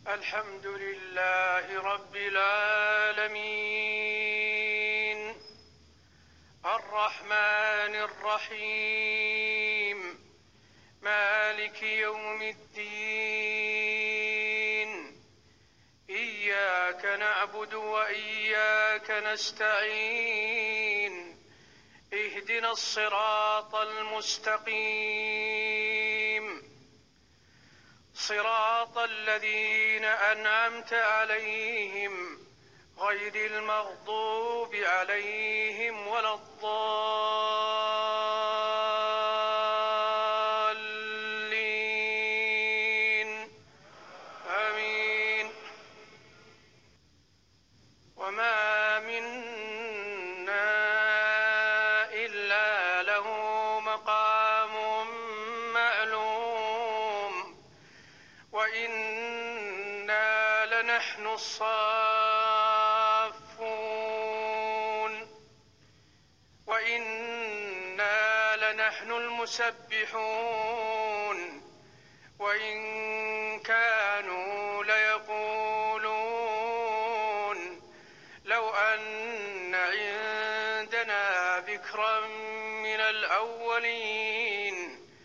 الحمد لله رب العالمين الرحمن الرحيم مالك يوم الدين إياك نعبد وإياك نستعين اهدنا الصراط المستقيم صراط الذين أنعمت عليهم غير المغضوب عليهم ولا الضالين آمين. وما منا إلا له مقام معلوم وإنا لنحن الصافون وإنا لنحن المسبحون وإن كانوا ليقولون لو أن عندنا ذكرا من الأولين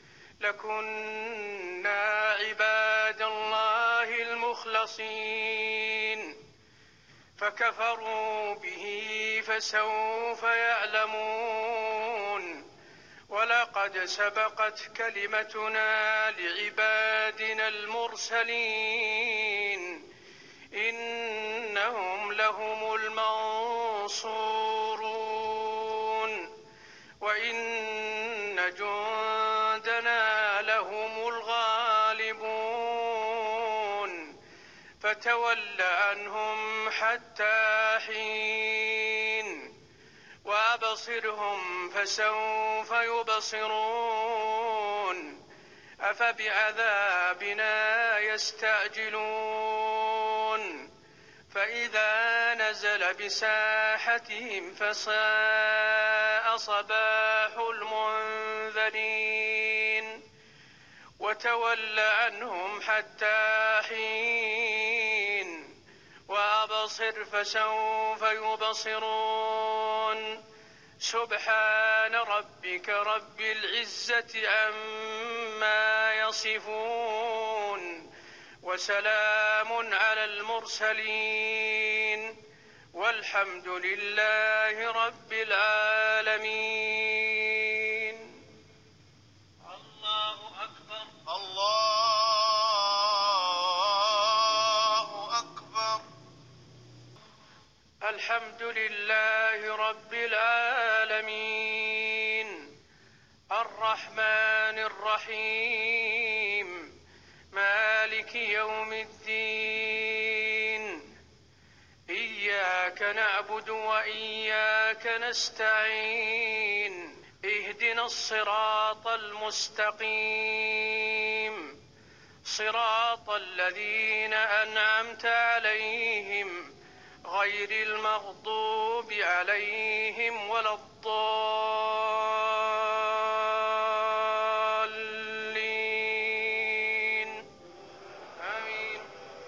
لكنا عباد الله المخلصين فكفروا به فسوف يعلمون ولقد سبقت كلمتنا لعبادنا المرسلين إنهم لهم المنصورون وإن جندنا لهم الغالبون فتول عنهم حتى حين وأبصرهم فسوف يبصرون أفبعذابنا يستعجلون فإذا نزل بساحتهم فساء صباح المنذرين وتول عنهم حتى حين وأبصر فسوف يبصرون سبحان ربك رب العزة عما يصفون وسلام على المرسلين والحمد لله رب العالمين. الله أكبر. الله أكبر. الحمد لله رب العالمين الرحمن الرحيم مالك يوم الدين إياك نعبد وإياك نستعين اهدنا الصراط المستقيم صراط الذين أنعمت عليهم غير المغضوب عليهم ولا الضالين آمين.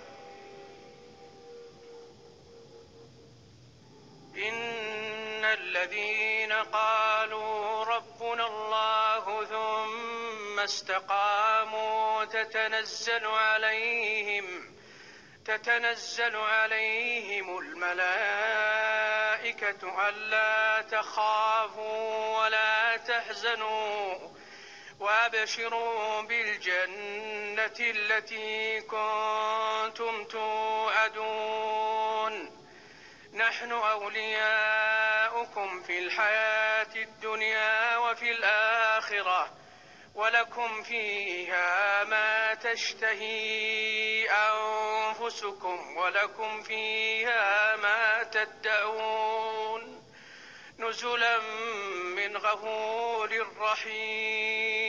إن الذين قالوا ربنا الله ثم استقاموا تتنزل عليهم الملائكة ألا تخافوا ولا تحزنوا وأبشروا بالجنة التي كنتم توعدون نحن أولياؤكم في الحياة الدنيا وفي الآخرة ولكم فيها ما تشتهي أنفسكم ولكم فيها ما تدعون نزلا من غفور رحيم.